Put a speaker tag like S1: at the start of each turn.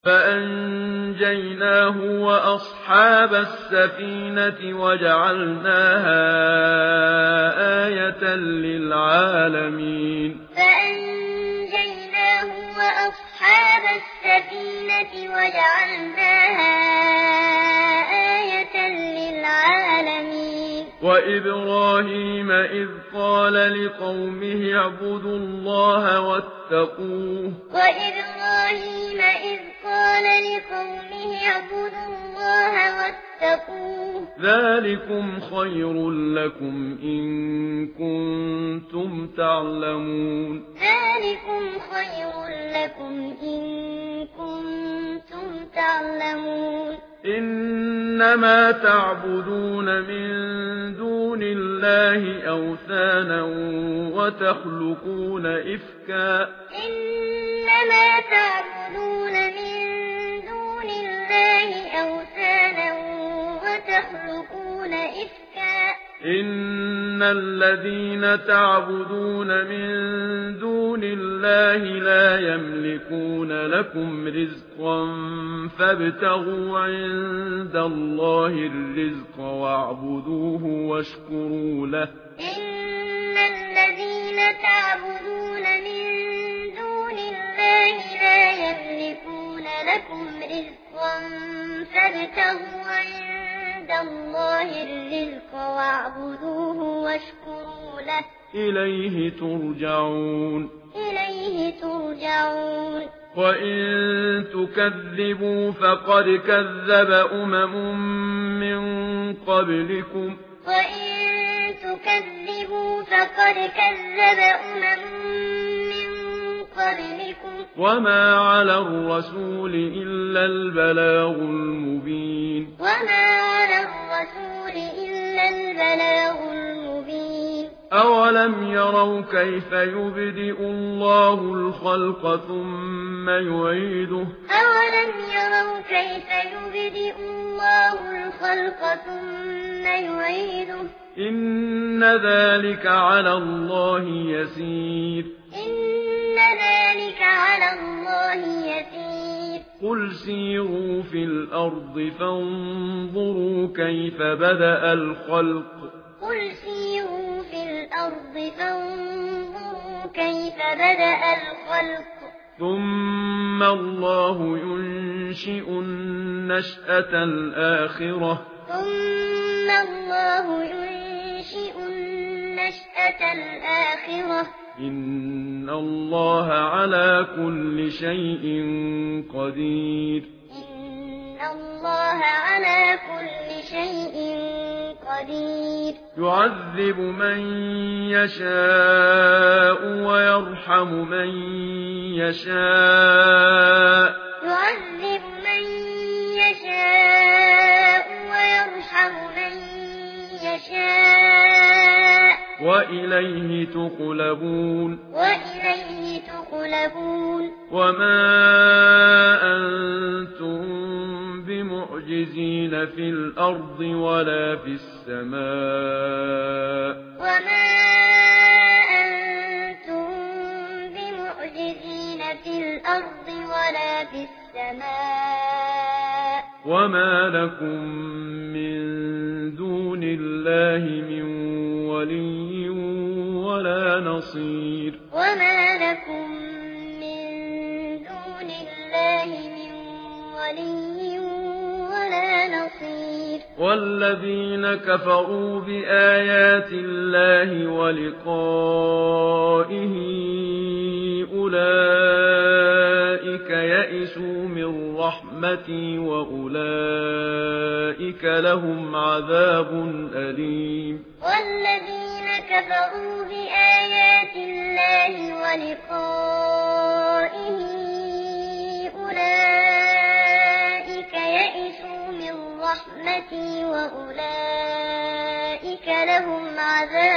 S1: فأنجيناه وأصحاب السفينة وجعلناها آية للعالمين
S2: فأنجيناه وأصحاب السفينة وجعلناها آية للعالمين
S1: وإبراهيم إذ قال لقومه اعبدوا الله واتقوه
S2: وإبراهيم إذ قال لقومه اعبدوا الله واتقوه
S1: ذلكم خير لكم إن كنتم تعلمون
S2: ذلكم خير لكم إن كنتم تعلمون
S1: إنما تعبدون من دون الله أوثانا وتخلقون إفكا
S2: إنما تعبدون من دون الله أوثانا وتخلقون إفكا
S1: إن الذين تعبدون من دون الله لا يملكون لكم رزقا فابتغوا عند الله الرزق واعبدوه واشكروا له
S2: إن الذين تعبدون من دون الله لا يملكون لكم رزقا فابتغوا عند الله الرزق واعبدوه واشكروا له
S1: إليه ترجعون وإن تكذبوا فقد كذب من قبلكم
S2: من قبلكم
S1: وما على الرسول إلا البلاغ المبين أولم يروا كيف يبدئ الله الخلق ثم يعيده إن ذلك على الله يسير قل سيروا في الأرض فانظروا كيف بدأ الخلق ثم الله ينشئ النشأة الآخرة إن الله على كل شيء قدير يعذب من يشاء ويرحم من يشاء وإليه تقلبون وما أنتم بمعجزين في الأرض ولا في السماء وما لكم من دون الله من ولي ولا نصير والذين كفروا بآيات الله ولقائه أولئك يئسوا من رحمتي وأولئك لهم عذاب أليم
S2: والذين كفروا بآيات الله ولقائه أولئك يئسوا من رحمتي وأولئك لهم عذاب